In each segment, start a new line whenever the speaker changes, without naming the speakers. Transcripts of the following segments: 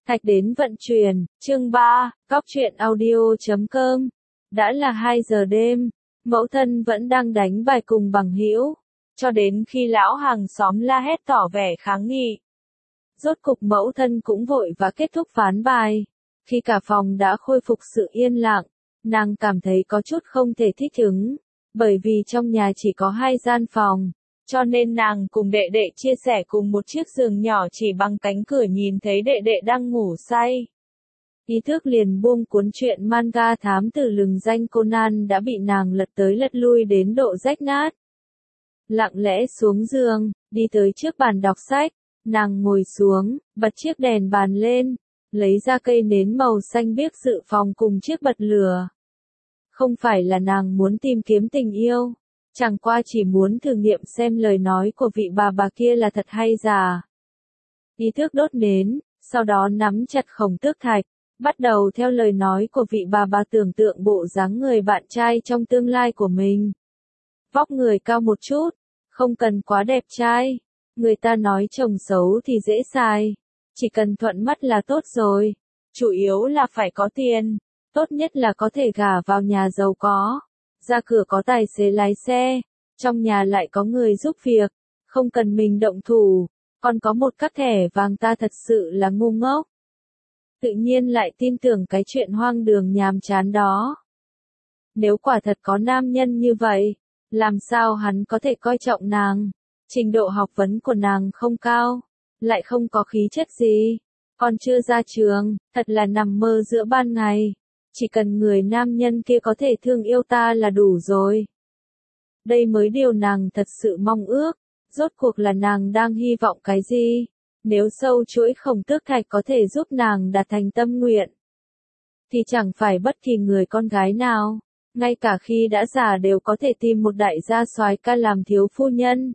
Thạch đến vận chuyển, chương 3, Cóc truyện audio.com. Đã là 2 giờ đêm, mẫu thân vẫn đang đánh bài cùng bằng hữu, cho đến khi lão hàng xóm la hét tỏ vẻ kháng nghị. Rốt cục mẫu thân cũng vội và kết thúc ván bài. Khi cả phòng đã khôi phục sự yên lặng, nàng cảm thấy có chút không thể thích ứng, bởi vì trong nhà chỉ có 2 gian phòng. Cho nên nàng cùng đệ đệ chia sẻ cùng một chiếc giường nhỏ, chỉ bằng cánh cửa nhìn thấy đệ đệ đang ngủ say. Ý thức liền buông cuốn truyện manga thám tử lừng danh Conan đã bị nàng lật tới lật lui đến độ rách nát. Lặng lẽ xuống giường, đi tới trước bàn đọc sách, nàng ngồi xuống, bật chiếc đèn bàn lên, lấy ra cây nến màu xanh biếc dự phòng cùng chiếc bật lửa. Không phải là nàng muốn tìm kiếm tình yêu, chẳng qua chỉ muốn thử nghiệm xem lời nói của vị bà kia là thật hay giả. Ý thức đốt nến, sau đó nắm chặt khổng tước thạch, bắt đầu theo lời nói của vị bà tưởng tượng bộ dáng người bạn trai trong tương lai của mình. Vóc người cao một chút, không cần quá đẹp trai, người ta nói chồng xấu thì dễ xài, chỉ cần thuận mắt là tốt rồi, chủ yếu là phải có tiền, tốt nhất là có thể gả vào nhà giàu có. Ra cửa có tài xế lái xe, trong nhà lại có người giúp việc, không cần mình động thủ, còn có một các thẻ vàng, ta thật sự là ngu ngốc. Tự nhiên lại tin tưởng cái chuyện hoang đường nhàm chán đó. Nếu quả thật có nam nhân như vậy, làm sao hắn có thể coi trọng nàng? Trình độ học vấn của nàng không cao, lại không có khí chất gì, còn chưa ra trường, thật là nằm mơ giữa ban ngày. Chỉ cần người nam nhân kia có thể thương yêu ta là đủ rồi. Đây mới điều nàng thật sự mong ước. Rốt cuộc là nàng đang hy vọng cái gì? Nếu sâu chuỗi khổng tước thạch có thể giúp nàng đạt thành tâm nguyện, thì chẳng phải bất kỳ người con gái nào, ngay cả khi đã già đều có thể tìm một đại gia soái ca làm thiếu phu nhân.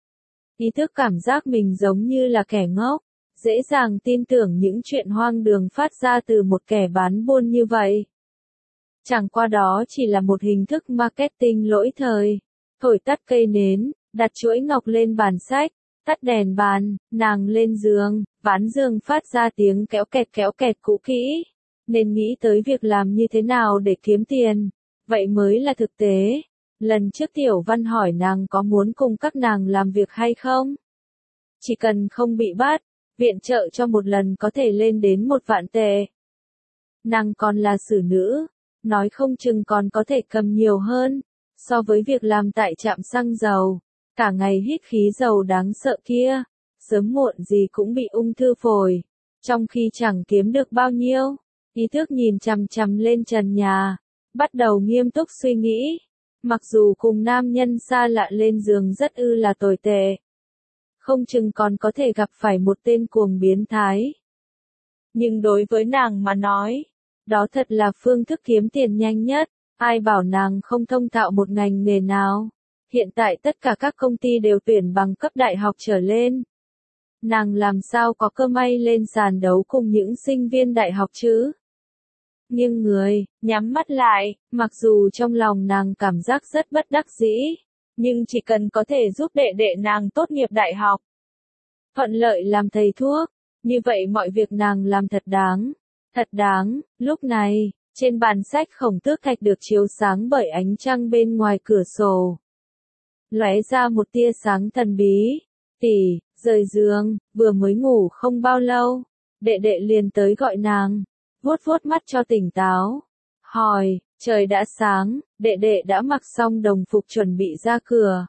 Ý thức cảm giác mình giống như là kẻ ngốc, dễ dàng tin tưởng những chuyện hoang đường phát ra từ một kẻ bán buôn như vậy. Chẳng qua đó chỉ là một hình thức marketing lỗi thời. Thổi tắt cây nến, đặt chuỗi ngọc lên bàn sách, tắt đèn bàn, nàng lên giường, ván giường phát ra tiếng kéo kẹt cũ kỹ. Nên nghĩ tới việc làm như thế nào để kiếm tiền, vậy mới là thực tế. Lần trước Tiểu Văn hỏi nàng có muốn cùng các nàng làm việc hay không? Chỉ cần không bị bắt, viện trợ cho một lần có thể lên đến 1 vạn tệ. Nàng còn là xử nữ, nói không chừng còn có thể cầm nhiều hơn, so với việc làm tại trạm xăng dầu, cả ngày hít khí dầu đáng sợ kia, sớm muộn gì cũng bị ung thư phổi, trong khi chẳng kiếm được bao nhiêu. Ý thức nhìn chằm chằm lên trần nhà, bắt đầu nghiêm túc suy nghĩ, mặc dù cùng nam nhân xa lạ lên giường rất là tồi tệ, không chừng còn có thể gặp phải một tên cuồng biến thái. Nhưng đối với nàng mà nói, đó thật là phương thức kiếm tiền nhanh nhất. Ai bảo nàng không thông thạo một ngành nghề nào? Hiện tại tất cả các công ty đều tuyển bằng cấp đại học trở lên. Nàng làm sao có cơ may lên sàn đấu cùng những sinh viên đại học chứ? Nhưng người, nhắm mắt lại, mặc dù trong lòng nàng cảm giác rất bất đắc dĩ, nhưng chỉ cần có thể giúp đệ đệ nàng tốt nghiệp đại học, thuận lợi làm thầy thuốc, như vậy mọi việc nàng làm thật đáng. Thật đáng. Lúc này, trên bàn sách khổng tước thạch được chiếu sáng bởi ánh trăng bên ngoài cửa sổ. Lóe ra một tia sáng thần bí. Tỷ, rời giường, vừa mới ngủ không bao lâu. Đệ đệ liền tới gọi nàng, vuốt vuốt mắt cho tỉnh táo. Hỏi, trời đã sáng, đệ đệ đã mặc xong đồng phục chuẩn bị ra cửa.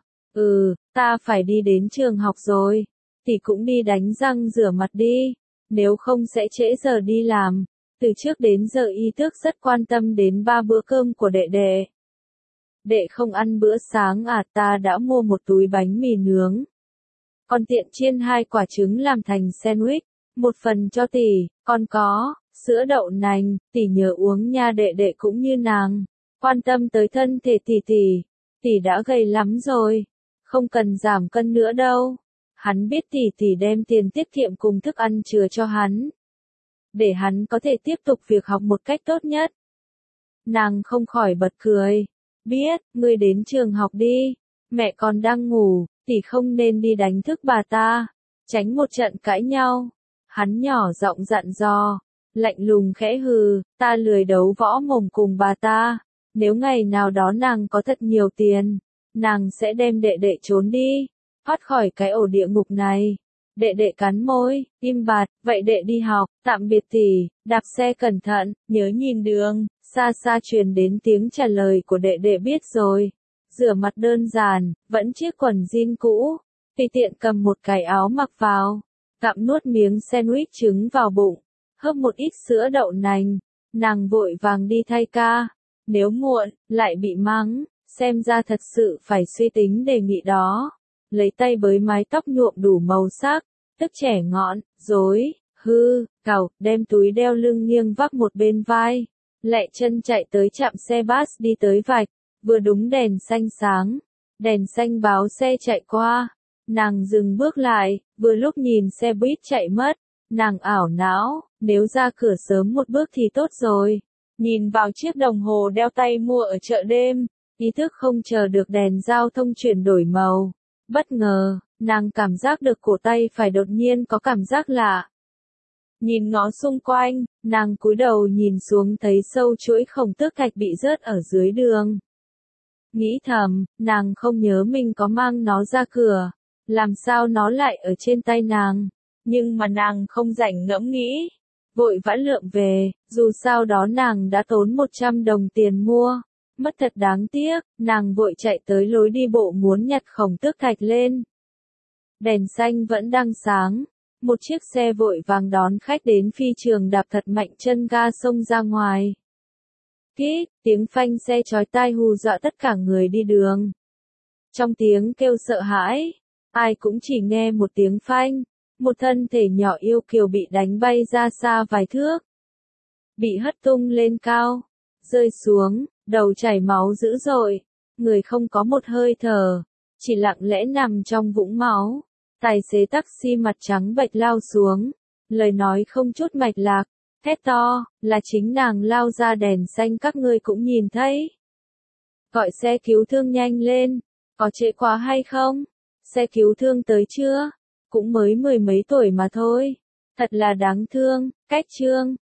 Ta phải đi đến trường học rồi. Tỷ cũng đi đánh răng rửa mặt đi, nếu không sẽ trễ giờ đi làm. Từ trước đến giờ Ý thức rất quan tâm đến 3 bữa cơm của đệ đệ. Đệ không ăn bữa sáng à? Ta đã mua một túi bánh mì nướng. Còn tiện chiên 2 quả trứng làm thành sandwich, một phần cho tỷ, còn có sữa đậu nành, tỷ nhớ uống nha. Đệ đệ cũng như nàng, quan tâm tới thân thể tỷ đã gầy lắm rồi, không cần giảm cân nữa đâu. Hắn biết tỷ đem tiền tiết kiệm cùng thức ăn chừa cho hắn, để hắn có thể tiếp tục việc học một cách tốt nhất. Nàng không khỏi bật cười. Biết, ngươi đến trường học đi, mẹ còn đang ngủ, tỷ không nên đi đánh thức bà ta, tránh một trận cãi nhau. Hắn nhỏ giọng dặn dò, lạnh lùng khẽ hừ, ta lười đấu võ mồm cùng bà ta. Nếu ngày nào đó nàng có thật nhiều tiền, nàng sẽ đem đệ đệ trốn đi, thoát khỏi cái ổ địa ngục này. Đệ đệ cắn môi, im bặt, vậy đệ đi học, tạm biệt tỷ, đạp xe cẩn thận, nhớ nhìn đường. Xa xa truyền đến tiếng trả lời của đệ đệ, biết rồi. Rửa mặt đơn giản, vẫn chiếc quần jean cũ, tùy tiện cầm một cái áo mặc vào, gặm nuốt miếng sandwich trứng vào bụng, hớp một ít sữa đậu nành, nàng vội vàng đi thay ca. Nếu muộn, lại bị mắng, xem ra thật sự phải suy tính đề nghị đó. Lấy tay bới mái tóc nhuộm đủ màu sắc, tức trẻ ngọn, rối, cào, đem túi đeo lưng nghiêng vác một bên vai. Lẹ chân chạy tới trạm xe bus đi tới vạch, vừa đúng đèn xanh sáng. Đèn xanh báo xe chạy qua. Nàng dừng bước lại, vừa lúc nhìn xe buýt chạy mất. Nàng ảo não, nếu ra cửa sớm một bước thì tốt rồi. Nhìn vào chiếc đồng hồ đeo tay mua ở chợ đêm, ý thức không chờ được đèn giao thông chuyển đổi màu. Bất ngờ, nàng cảm giác được cổ tay phải đột nhiên có cảm giác lạ. Nhìn ngó xung quanh, nàng cúi đầu nhìn xuống thấy sâu chuỗi khổng tước thạch bị rớt ở dưới đường. Nghĩ thầm, nàng không nhớ mình có mang nó ra cửa, làm sao nó lại ở trên tay nàng, nhưng mà nàng không rảnh ngẫm nghĩ, vội vã lượm về, dù sao đó nàng đã tốn 100 đồng tiền mua, mất thật đáng tiếc, nàng vội chạy tới lối đi bộ muốn nhặt khổng tước thạch lên. Đèn xanh vẫn đang sáng. Một chiếc xe vội vàng đón khách đến phi trường đạp thật mạnh chân ga xông ra ngoài. Kít, tiếng phanh xe chói tai hù dọa tất cả người đi đường. Trong tiếng kêu sợ hãi, ai cũng chỉ nghe một tiếng phanh, một thân thể nhỏ yêu kiều bị đánh bay ra xa vài thước. Bị hất tung lên cao, rơi xuống, đầu chảy máu dữ dội, người không có một hơi thở, chỉ lặng lẽ nằm trong vũng máu. Tài xế taxi mặt trắng bệch lao xuống, lời nói không chút mạch lạc, thét to, là chính nàng lao ra đèn xanh các ngươi cũng nhìn thấy. Gọi xe cứu thương nhanh lên, có trễ quá hay không? Xe cứu thương tới chưa? Cũng mới 10 mấy tuổi mà thôi. Thật là đáng thương, cách chương.